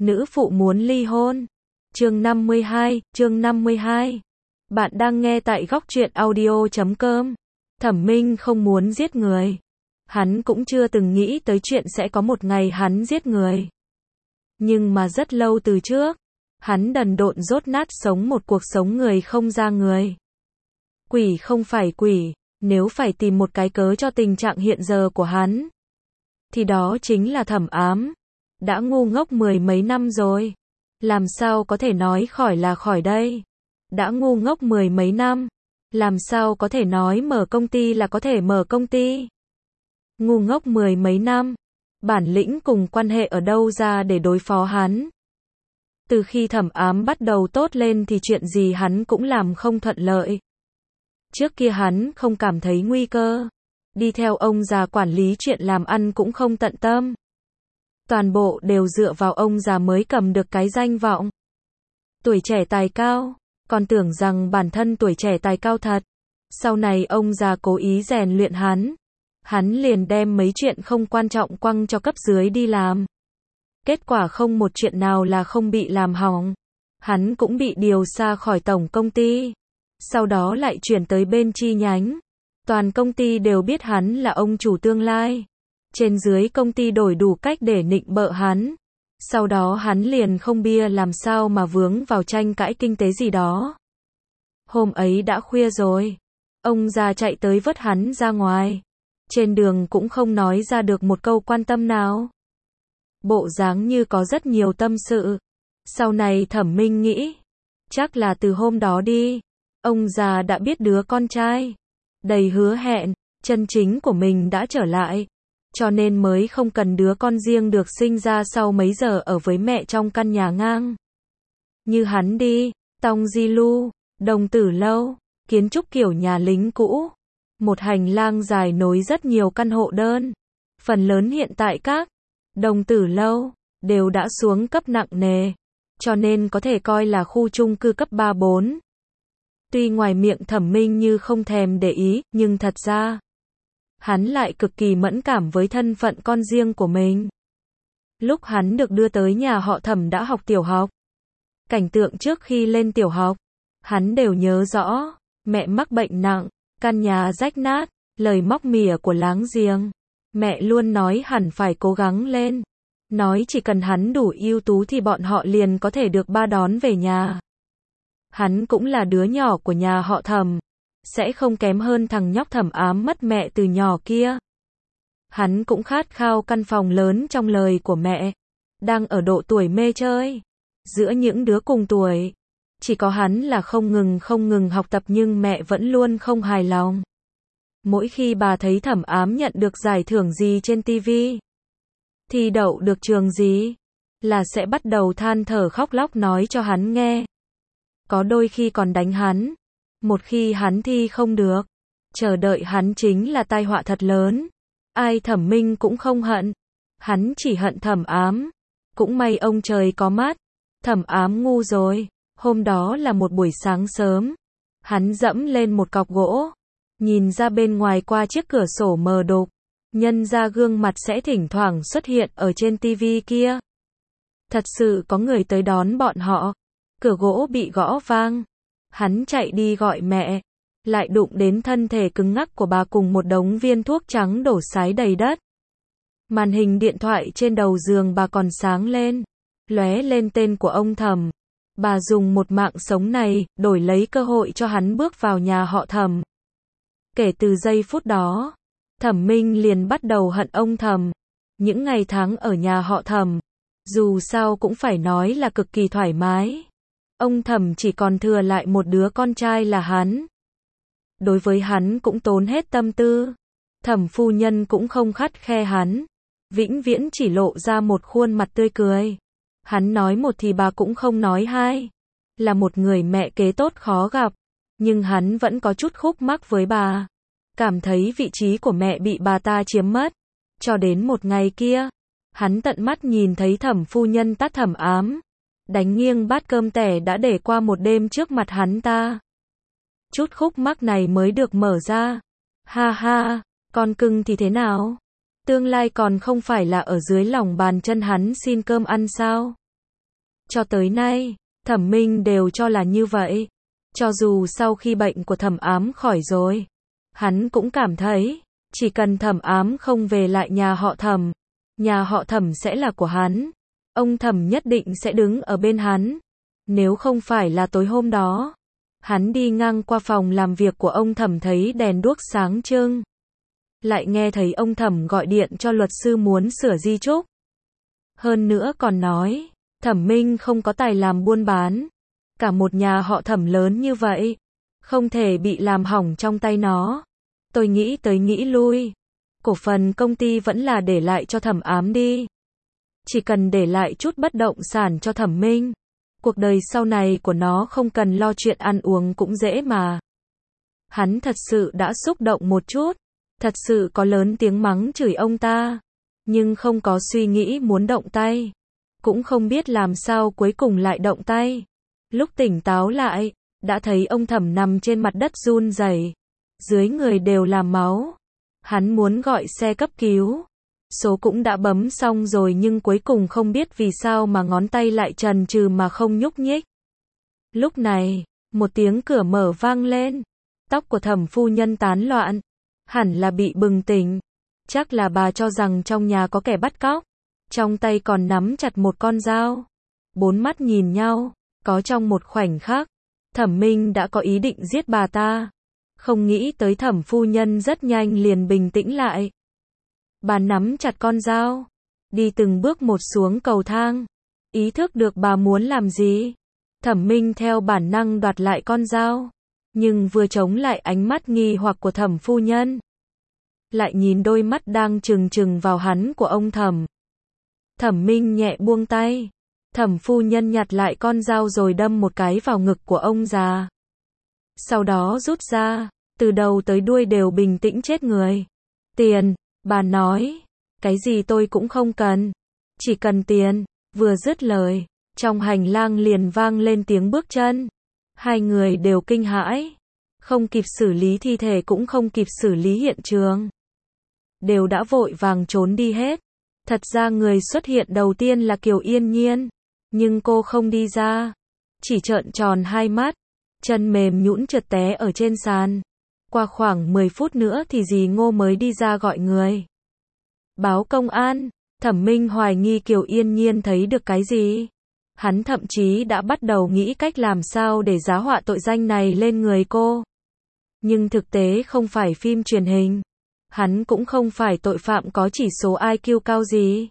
nữ phụ muốn ly hôn. Chương 52. Bạn đang nghe tại góc truyện audio.com. Thẩm Minh không muốn giết người. Hắn cũng chưa từng nghĩ tới chuyện sẽ có một ngày hắn giết người. Nhưng mà rất lâu từ trước, hắn đần độn dốt nát sống một cuộc sống người không ra người. Quỷ không phải quỷ, nếu phải tìm một cái cớ cho tình trạng hiện giờ của hắn, thì đó chính là Thẩm Ám. Đã ngu ngốc mười mấy năm rồi, làm sao có thể nói khỏi là khỏi đây. Đã ngu ngốc mười mấy năm, làm sao có thể nói mở công ty là có thể mở công ty. Ngu ngốc mười mấy năm, bản lĩnh cùng quan hệ ở đâu ra để đối phó hắn. Từ khi Thẩm Ám bắt đầu tốt lên thì chuyện gì hắn cũng làm không thuận lợi. Trước kia hắn không cảm thấy nguy cơ, đi theo ông già quản lý chuyện làm ăn cũng không tận tâm. Toàn bộ đều dựa vào ông già mới cầm được cái danh vọng tuổi trẻ tài cao, còn tưởng rằng bản thân tuổi trẻ tài cao thật. Sau này ông già cố ý rèn luyện hắn liền đem mấy chuyện không quan trọng quăng cho cấp dưới đi làm. Kết quả không một chuyện nào là không bị làm hỏng. Hắn cũng bị điều xa khỏi tổng công ty, sau đó lại chuyển tới bên chi nhánh. Toàn công ty đều biết hắn là ông chủ tương lai. Trên dưới công ty đổi đủ cách để nịnh bợ hắn. Sau đó hắn liền không bia làm sao mà vướng vào tranh cãi kinh tế gì đó. Hôm ấy đã khuya rồi, ông già chạy tới vớt hắn ra ngoài. Trên đường cũng không nói ra được một câu quan tâm nào. Bộ dáng như có rất nhiều tâm sự. Sau này Thẩm Minh nghĩ, chắc là từ hôm đó đi, ông già đã biết đứa con trai đầy hứa hẹn, chân chính của mình đã trở lại. Cho nên mới không cần đứa con riêng được sinh ra sau mấy giờ ở với mẹ trong căn nhà ngang. Như hắn đi, Tong Di Lu, Đồng Tử Lâu, kiến trúc kiểu nhà lính cũ. Một hành lang dài nối rất nhiều căn hộ đơn. Phần lớn hiện tại các Đồng Tử Lâu đều đã xuống cấp nặng nề, cho nên có thể coi là khu chung cư cấp 3-4. Tuy ngoài miệng Thẩm Minh như không thèm để ý, nhưng thật ra hắn lại cực kỳ mẫn cảm với thân phận con riêng của mình. Lúc hắn được đưa tới nhà họ Thẩm đã học tiểu học. Cảnh tượng trước khi lên tiểu học, hắn đều nhớ rõ. Mẹ mắc bệnh nặng, căn nhà rách nát, lời móc mỉa của láng giềng. Mẹ luôn nói hẳn phải cố gắng lên. Nói chỉ cần hắn đủ ưu tú thì bọn họ liền có thể được ba đón về nhà. Hắn cũng là đứa nhỏ của nhà họ Thẩm, sẽ không kém hơn thằng nhóc Thẩm Ám mất mẹ từ nhỏ kia. Hắn cũng khát khao căn phòng lớn trong lời của mẹ, đang ở độ tuổi mê chơi. Giữa những đứa cùng tuổi, chỉ có hắn là không ngừng học tập nhưng mẹ vẫn luôn không hài lòng. Mỗi khi bà thấy Thẩm Ám nhận được giải thưởng gì trên TV, thi đậu được trường gì, là sẽ bắt đầu than thở khóc lóc nói cho hắn nghe. Có đôi khi còn đánh hắn. Một khi hắn thi không được, chờ đợi hắn chính là tai họa thật lớn. Ai Thẩm Minh cũng không hận, hắn chỉ hận Thẩm Ám. Cũng may ông trời có mắt, Thẩm Ám ngu rồi. Hôm đó là một buổi sáng sớm, hắn dẫm lên một cọc gỗ, nhìn ra bên ngoài qua chiếc cửa sổ mờ đục, nhân ra gương mặt sẽ thỉnh thoảng xuất hiện ở trên tivi kia. Thật sự có người tới đón bọn họ. Cửa gỗ bị gõ vang. Hắn chạy đi gọi mẹ, lại đụng đến thân thể cứng ngắc của bà cùng một đống viên thuốc trắng đổ sái đầy đất. Màn hình điện thoại trên đầu giường bà còn sáng lên, lóe lên tên của ông Thẩm. Bà dùng một mạng sống này, đổi lấy cơ hội cho hắn bước vào nhà họ Thẩm. Kể từ giây phút đó, Thẩm Minh liền bắt đầu hận ông Thẩm. Những ngày tháng ở nhà họ Thẩm, dù sao cũng phải nói là cực kỳ thoải mái. Ông Thẩm chỉ còn thừa lại một đứa con trai là hắn. Đối với hắn cũng tốn hết tâm tư. Thẩm phu nhân cũng không khắt khe hắn, vĩnh viễn chỉ lộ ra một khuôn mặt tươi cười. Hắn nói một thì bà cũng không nói hai. Là một người mẹ kế tốt khó gặp, nhưng hắn vẫn có chút khúc mắc với bà. Cảm thấy vị trí của mẹ bị bà ta chiếm mất. Cho đến một ngày kia, hắn tận mắt nhìn thấy Thẩm phu nhân tát Thẩm Ám, đánh nghiêng bát cơm tẻ đã để qua một đêm trước mặt hắn ta. Chút khúc mắc này mới được mở ra. Ha ha, con cưng thì thế nào? Tương lai còn không phải là ở dưới lòng bàn chân hắn xin cơm ăn sao? Cho tới nay, Thẩm Minh đều cho là như vậy. Cho dù sau khi bệnh của Thẩm Ám khỏi rồi, hắn cũng cảm thấy, chỉ cần Thẩm Ám không về lại nhà họ Thẩm sẽ là của hắn. Ông Thẩm nhất định sẽ đứng ở bên hắn. Nếu không phải là tối hôm đó, hắn đi ngang qua phòng làm việc của ông Thẩm thấy đèn đuốc sáng trưng. Lại nghe thấy ông Thẩm gọi điện cho luật sư muốn sửa di chúc. Hơn nữa còn nói, Thẩm Minh không có tài làm buôn bán. Cả một nhà họ Thẩm lớn như vậy, không thể bị làm hỏng trong tay nó. Tôi nghĩ tới nghĩ lui. Cổ phần công ty vẫn là để lại cho Thẩm Ám đi. Chỉ cần để lại chút bất động sản cho Thẩm Minh. Cuộc đời sau này của nó không cần lo chuyện ăn uống cũng dễ mà. Hắn thật sự đã xúc động một chút. Thật sự có lớn tiếng mắng chửi ông ta. Nhưng không có suy nghĩ muốn động tay. Cũng không biết làm sao cuối cùng lại động tay. Lúc tỉnh táo lại, đã thấy ông Thẩm nằm trên mặt đất run rẩy, dưới người đều là máu. Hắn muốn gọi xe cấp cứu. Số cũng đã bấm xong rồi nhưng cuối cùng không biết vì sao mà ngón tay lại chần chừ mà không nhúc nhích. Lúc này, một tiếng cửa mở vang lên. Tóc của Thẩm phu nhân tán loạn. Hẳn là bị bừng tỉnh. Chắc là bà cho rằng trong nhà có kẻ bắt cóc. Trong tay còn nắm chặt một con dao. Bốn mắt nhìn nhau. Có trong một khoảnh khắc, Thẩm Minh đã có ý định giết bà ta. Không nghĩ tới Thẩm phu nhân rất nhanh liền bình tĩnh lại. Bà nắm chặt con dao, đi từng bước một xuống cầu thang. Ý thức được bà muốn làm gì. Thẩm Minh theo bản năng đoạt lại con dao. Nhưng vừa chống lại ánh mắt nghi hoặc của Thẩm phu nhân. Lại nhìn đôi mắt đang trừng trừng vào hắn của ông Thẩm. Thẩm Minh nhẹ buông tay. Thẩm phu nhân nhặt lại con dao rồi đâm một cái vào ngực của ông già. Sau đó rút ra, từ đầu tới đuôi đều bình tĩnh chết người. Tiền, bà nói, cái gì tôi cũng không cần. Chỉ cần tiền, vừa dứt lời, trong hành lang liền vang lên tiếng bước chân. Hai người đều kinh hãi, không kịp xử lý thi thể cũng không kịp xử lý hiện trường. Đều đã vội vàng trốn đi hết. Thật ra người xuất hiện đầu tiên là Kiều Yên Nhiên. Nhưng cô không đi ra, chỉ trợn tròn hai mắt, chân mềm nhũn trượt té ở trên sàn. Qua khoảng 10 phút nữa thì dì Ngô mới đi ra gọi người. Báo công an, Thẩm Minh hoài nghi Kiều Yên Nhiên thấy được cái gì. Hắn thậm chí đã bắt đầu nghĩ cách làm sao để giá họa tội danh này lên người cô. Nhưng thực tế không phải phim truyền hình. Hắn cũng không phải tội phạm có chỉ số IQ cao gì.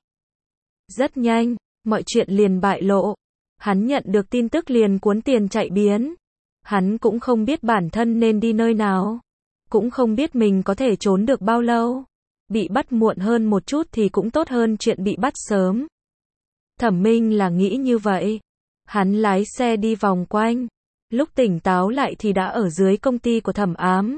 Rất nhanh. Mọi chuyện liền bại lộ. Hắn nhận được tin tức liền cuốn tiền chạy biến. Hắn cũng không biết bản thân nên đi nơi nào. Cũng không biết mình có thể trốn được bao lâu. Bị bắt muộn hơn một chút thì cũng tốt hơn chuyện bị bắt sớm. Thẩm Minh là nghĩ như vậy. Hắn lái xe đi vòng quanh. Lúc tỉnh táo lại thì đã ở dưới công ty của Thẩm Ám.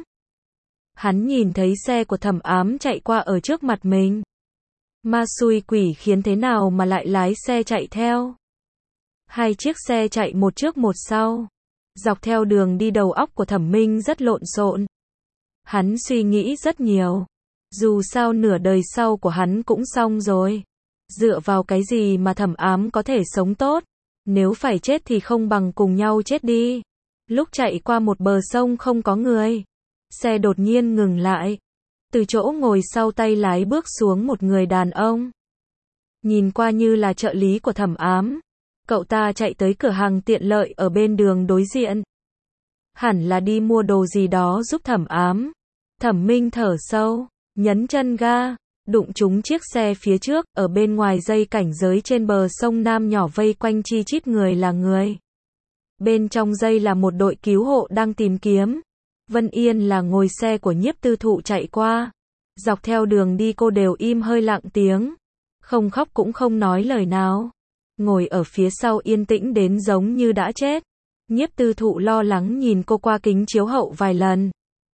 Hắn nhìn thấy xe của Thẩm Ám chạy qua ở trước mặt mình. Ma xui quỷ khiến thế nào mà lại lái xe chạy theo. Hai chiếc xe chạy một trước một sau. Dọc theo đường đi đầu óc của Thẩm Minh rất lộn xộn. Hắn suy nghĩ rất nhiều. Dù sao nửa đời sau của hắn cũng xong rồi. Dựa vào cái gì mà Thẩm Ám có thể sống tốt. Nếu phải chết thì không bằng cùng nhau chết đi. Lúc chạy qua một bờ sông không có người. Xe đột nhiên ngừng lại. Từ chỗ ngồi sau tay lái bước xuống một người đàn ông. Nhìn qua như là trợ lý của Thẩm Ám. Cậu ta chạy tới cửa hàng tiện lợi ở bên đường đối diện. Hẳn là đi mua đồ gì đó giúp Thẩm Ám. Thẩm Minh thở sâu, nhấn chân ga, đụng trúng chiếc xe phía trước, ở bên ngoài dây cảnh giới trên bờ sông Nam nhỏ vây quanh chi chít người là người. Bên trong dây là một đội cứu hộ đang tìm kiếm. Vân Yên là ngồi xe của Nhiếp Tư Thụ chạy qua. Dọc theo đường đi cô đều im hơi lặng tiếng. Không khóc cũng không nói lời nào. Ngồi ở phía sau yên tĩnh đến giống như đã chết. Nhiếp Tư Thụ lo lắng nhìn cô qua kính chiếu hậu vài lần.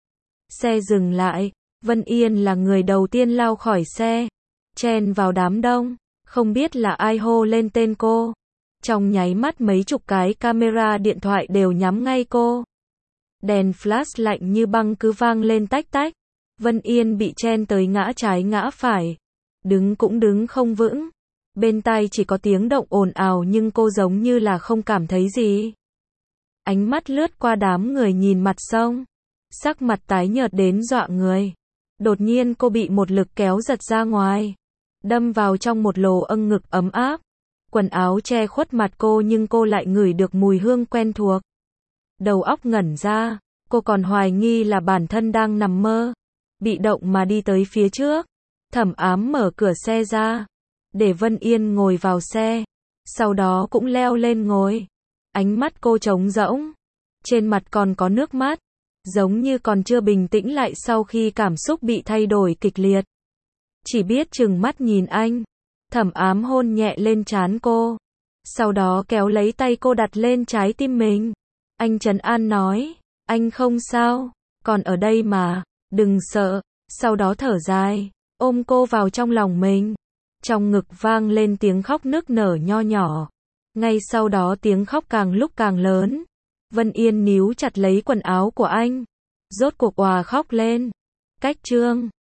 Xe dừng lại. Vân Yên là người đầu tiên lao khỏi xe. Chen vào đám đông. Không biết là ai hô lên tên cô. Trong nháy mắt mấy chục cái camera điện thoại đều nhắm ngay cô. Đèn flash lạnh như băng cứ vang lên tách tách. Vân Yên bị chen tới ngã trái ngã phải. Đứng cũng đứng không vững. Bên tai chỉ có tiếng động ồn ào nhưng cô giống như là không cảm thấy gì. Ánh mắt lướt qua đám người nhìn mặt sông. Sắc mặt tái nhợt đến dọa người. Đột nhiên cô bị một lực kéo giật ra ngoài. Đâm vào trong một lỗ âng ngực ấm áp. Quần áo che khuất mặt cô nhưng cô lại ngửi được mùi hương quen thuộc. Đầu óc ngẩn ra, cô còn hoài nghi là bản thân đang nằm mơ. Bị động mà đi tới phía trước. Thẩm Ám mở cửa xe ra, để Vân Yên ngồi vào xe. Sau đó cũng leo lên ngồi. Ánh mắt cô trống rỗng. Trên mặt còn có nước mắt. Giống như còn chưa bình tĩnh lại sau khi cảm xúc bị thay đổi kịch liệt. Chỉ biết trừng mắt nhìn anh. Thẩm Ám hôn nhẹ lên trán cô. Sau đó kéo lấy tay cô đặt lên trái tim mình. Anh trấn an nói, anh không sao, còn ở đây mà, đừng sợ. Sau đó thở dài, ôm cô vào trong lòng mình. Trong ngực vang lên tiếng khóc nức nở nho nhỏ. Ngay sau đó tiếng khóc càng lúc càng lớn. Vân Yên níu chặt lấy quần áo của anh. Rốt cuộc òa khóc lên. Cách chương